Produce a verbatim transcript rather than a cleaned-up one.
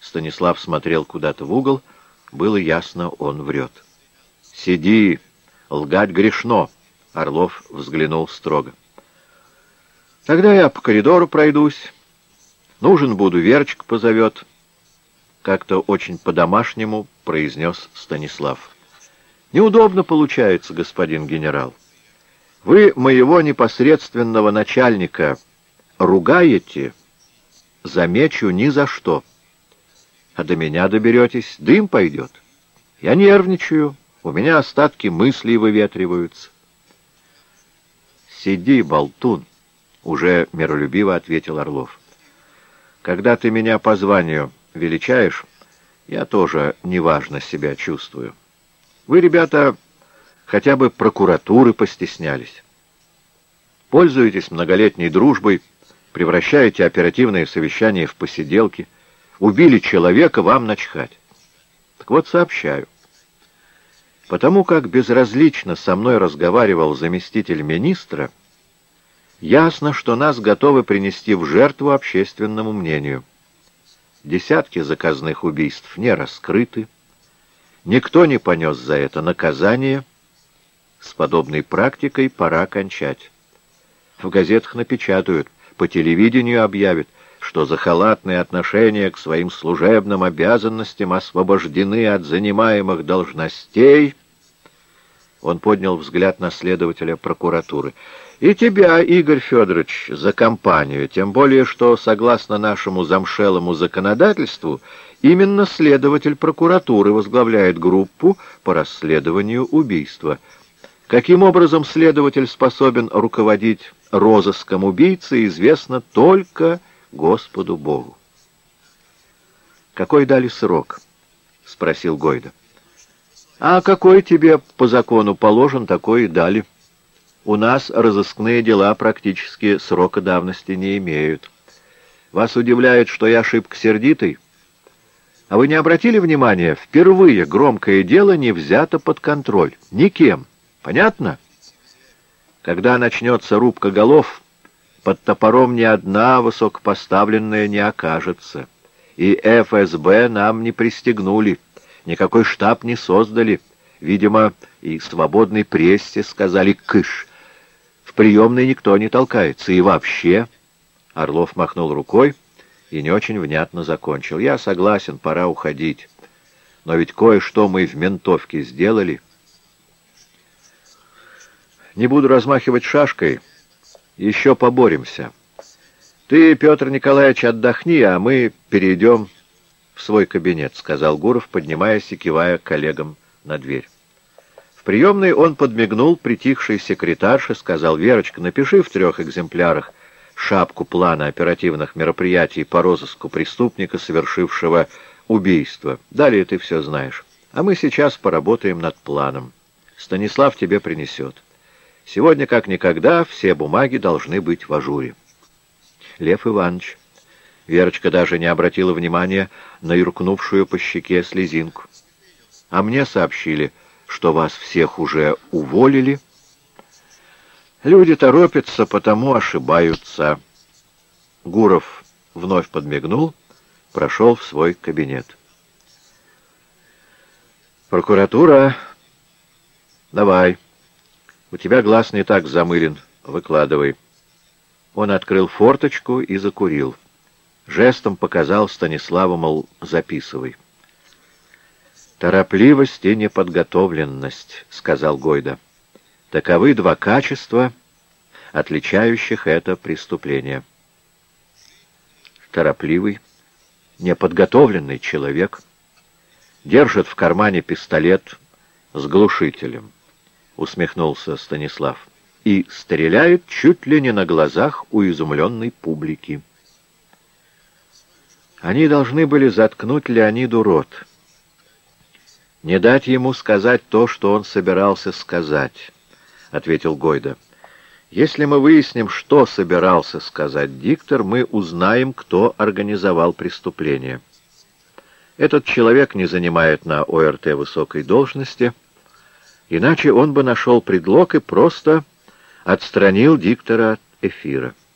Станислав смотрел куда-то в угол. Было ясно, он врет. «Сиди, лгать грешно!» Орлов взглянул строго. «Тогда я по коридору пройдусь. Нужен буду, Верочка позовет». Как-то очень по-домашнему произнес Станислав. «Неудобно получается, господин генерал. Вы моего непосредственного начальника ругаете, замечу ни за что. А до меня доберетесь, дым пойдет. Я нервничаю, у меня остатки мыслей выветриваются». «Сиди, болтун», — уже миролюбиво ответил Орлов. «Когда ты меня по званию величаешь, я тоже неважно себя чувствую. Вы, ребята, хотя бы прокуратуры постеснялись. Пользуетесь многолетней дружбой, превращаете оперативные совещания в посиделки. Убили человека, вам начхать. Так вот, сообщаю. Потому как безразлично со мной разговаривал заместитель министра, ясно, что нас готовы принести в жертву общественному мнению. Десятки заказных убийств не раскрыты, никто не понес за это наказание. С подобной практикой пора кончать. В газетах напечатают, по телевидению объявят, что за халатные отношения к своим служебным обязанностям освобождены от занимаемых должностей. Он поднял взгляд на следователя прокуратуры. «И тебя, Игорь Федорович, за компанию, тем более, что, согласно нашему замшелому законодательству, именно следователь прокуратуры возглавляет группу по расследованию убийства. Каким образом следователь способен руководить розыском убийцы, известно только Господу Богу». «Какой дали срок?» — спросил Гойда. «А какой тебе по закону положен, такой и дали. У нас разыскные дела практически срока давности не имеют. Вас удивляет, что я шибко сердитый? А вы не обратили внимания, впервые громкое дело не взято под контроль. Никем. Понятно? Когда начнется рубка голов, под топором ни одна высокопоставленная не окажется. И эф эс бэ нам не пристегнули. Никакой штаб не создали. Видимо, и свободной прессе сказали «кыш». В приемной никто не толкается. И вообще... Орлов махнул рукой и не очень внятно закончил. «Я согласен, пора уходить. Но ведь кое-что мы в ментовке сделали. Не буду размахивать шашкой. Еще поборемся. Ты, Петр Николаевич, отдохни, а мы перейдем в свой кабинет», — сказал Гуров, поднимаясь и кивая коллегам на дверь. В приемной он подмигнул притихшей секретарше, сказал: «Верочка, напиши в трех экземплярах шапку плана оперативных мероприятий по розыску преступника, совершившего убийство. Далее ты все знаешь. А мы сейчас поработаем над планом. Станислав тебе принесет. Сегодня, как никогда, все бумаги должны быть в ажуре». Лев Иванович. Верочка даже не обратила внимания на юркнувшую по щеке слезинку. «А мне сообщили, что вас всех уже уволили». «Люди торопятся, потому ошибаются». Гуров вновь подмигнул, прошел в свой кабинет. «Прокуратура, давай. У тебя глаз не так замылен. Выкладывай». Он открыл форточку и закурил. Жестом показал Станиславу, мол, записывай. «Торопливость и неподготовленность», — сказал Гойда. «Таковы два качества, отличающих это преступление». Торопливый, неподготовленный человек держит в кармане пистолет с глушителем, усмехнулся Станислав, и стреляет чуть ли не на глазах у изумленной публики. Они должны были заткнуть Леониду рот, не дать ему сказать то, что он собирался сказать, — ответил Гойда. «Если мы выясним, что собирался сказать диктор, мы узнаем, кто организовал преступление. Этот человек не занимает на о эр тэ высокой должности, иначе он бы нашел предлог и просто отстранил диктора от эфира».